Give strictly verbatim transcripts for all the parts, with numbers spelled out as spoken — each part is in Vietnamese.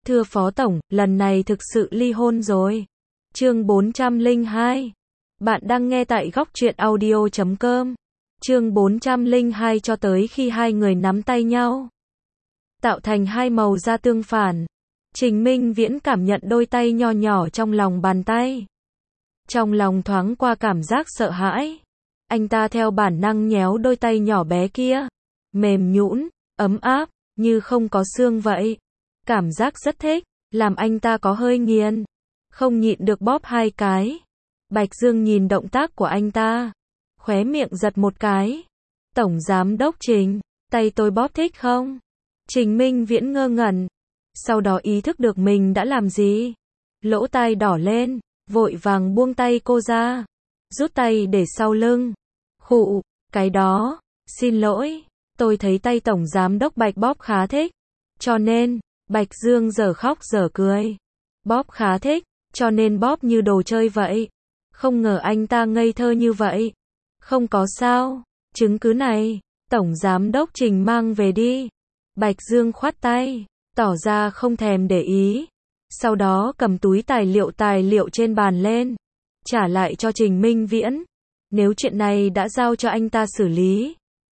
Thưa Phó Tổng, lần này thực sự ly hôn rồi. Chương bốn trăm lẻ hai. Bạn đang nghe tại góc truyện audio chấm com. Chương bốn trăm lẻ hai cho tới khi hai người nắm tay nhau, tạo thành hai màu da tương phản. Trình Minh Viễn cảm nhận đôi tay nho nhỏ trong lòng bàn tay. Trong lòng thoáng qua cảm giác sợ hãi. Anh ta theo bản năng nhéo đôi tay nhỏ bé kia. Mềm nhũn, ấm áp, như không có xương vậy. Cảm giác rất thích, làm anh ta có hơi nghiền. Không nhịn được bóp hai cái. Bạch Dương nhìn động tác của anh ta, khóe miệng giật một cái. Tổng Giám đốc Trình, tay tôi bóp thích không? Trình Minh Viễn ngơ ngẩn. Sau đó ý thức được mình đã làm gì. Lỗ tai đỏ lên, vội vàng buông tay cô ra. Rút tay để sau lưng. Khụ, cái đó, xin lỗi, tôi thấy tay Tổng Giám đốc Bạch bóp khá thích. Cho nên, Bạch Dương giờ khóc giờ cười. Bóp khá thích, cho nên bóp như đồ chơi vậy. Không ngờ anh ta ngây thơ như vậy. Không có sao, chứng cứ này, Tổng Giám đốc Trình mang về đi. Bạch Dương khoát tay, tỏ ra không thèm để ý. Sau đó cầm túi tài liệu tài liệu trên bàn lên, trả lại cho Trình Minh Viễn. Nếu chuyện này đã giao cho anh ta xử lý,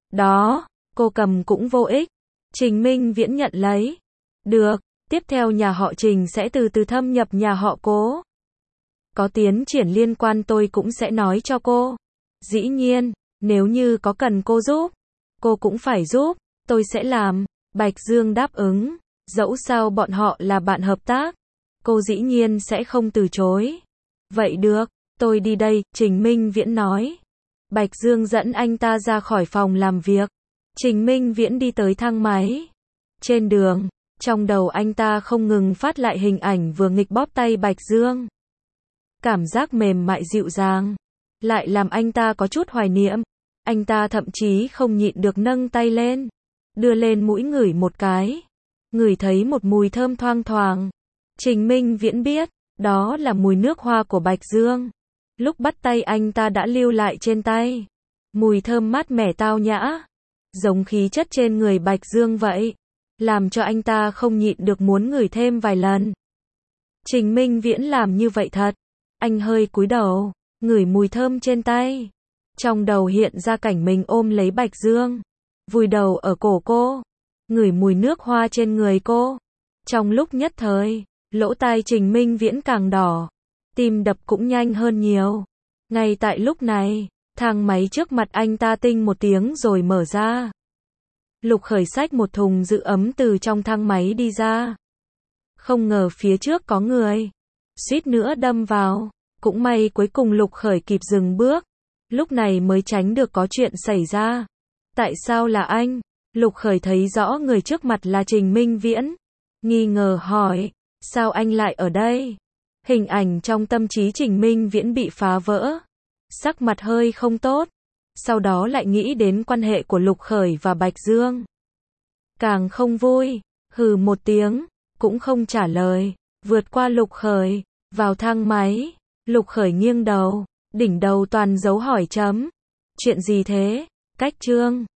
đó, cô cầm cũng vô ích. Trình Minh Viễn nhận lấy. Được, tiếp theo nhà họ Trình sẽ từ từ thâm nhập nhà họ Cố. Có tiến triển liên quan tôi cũng sẽ nói cho cô. Dĩ nhiên, nếu như có cần cô giúp, cô cũng phải giúp, tôi sẽ làm. Bạch Dương đáp ứng, dẫu sao bọn họ là bạn hợp tác, cô dĩ nhiên sẽ không từ chối. Vậy được, tôi đi đây, Trình Minh Viễn nói. Bạch Dương dẫn anh ta ra khỏi phòng làm việc. Trình Minh Viễn đi tới thang máy. Trên đường, trong đầu anh ta không ngừng phát lại hình ảnh vừa nghịch bóp tay Bạch Dương. Cảm giác mềm mại dịu dàng, lại làm anh ta có chút hoài niệm. Anh ta thậm chí không nhịn được nâng tay lên, đưa lên mũi ngửi một cái. Ngửi thấy một mùi thơm thoang thoảng. Trình Minh Viễn biết, đó là mùi nước hoa của Bạch Dương. Lúc bắt tay anh ta đã lưu lại trên tay. Mùi thơm mát mẻ tao nhã, giống khí chất trên người Bạch Dương vậy, làm cho anh ta không nhịn được muốn ngửi thêm vài lần. Trình Minh Viễn làm như vậy thật. Anh hơi cúi đầu, ngửi mùi thơm trên tay. Trong đầu hiện ra cảnh mình ôm lấy Bạch Dương, vùi đầu ở cổ cô, ngửi mùi nước hoa trên người cô. Trong lúc nhất thời, lỗ tai Trình Minh Viễn càng đỏ, tim đập cũng nhanh hơn nhiều. Ngay tại lúc này, thang máy trước mặt anh ta tinh một tiếng rồi mở ra. Lục Khởi xách một thùng giữ ấm từ trong thang máy đi ra. Không ngờ phía trước có người, suýt nữa đâm vào. Cũng may cuối cùng Lục Khởi kịp dừng bước, lúc này mới tránh được có chuyện xảy ra. Tại sao là anh? Lục Khởi thấy rõ người trước mặt là Trình Minh Viễn, nghi ngờ hỏi, sao anh lại ở đây? Hình ảnh trong tâm trí Trình Minh Viễn bị phá vỡ, sắc mặt hơi không tốt, sau đó lại nghĩ đến quan hệ của Lục Khởi và Bạch Dương. Càng không vui, hừ một tiếng, cũng không trả lời, vượt qua Lục Khởi, vào thang máy. Lục Khởi nghiêng đầu, đỉnh đầu toàn dấu hỏi chấm. Chuyện gì thế? Cách Trương.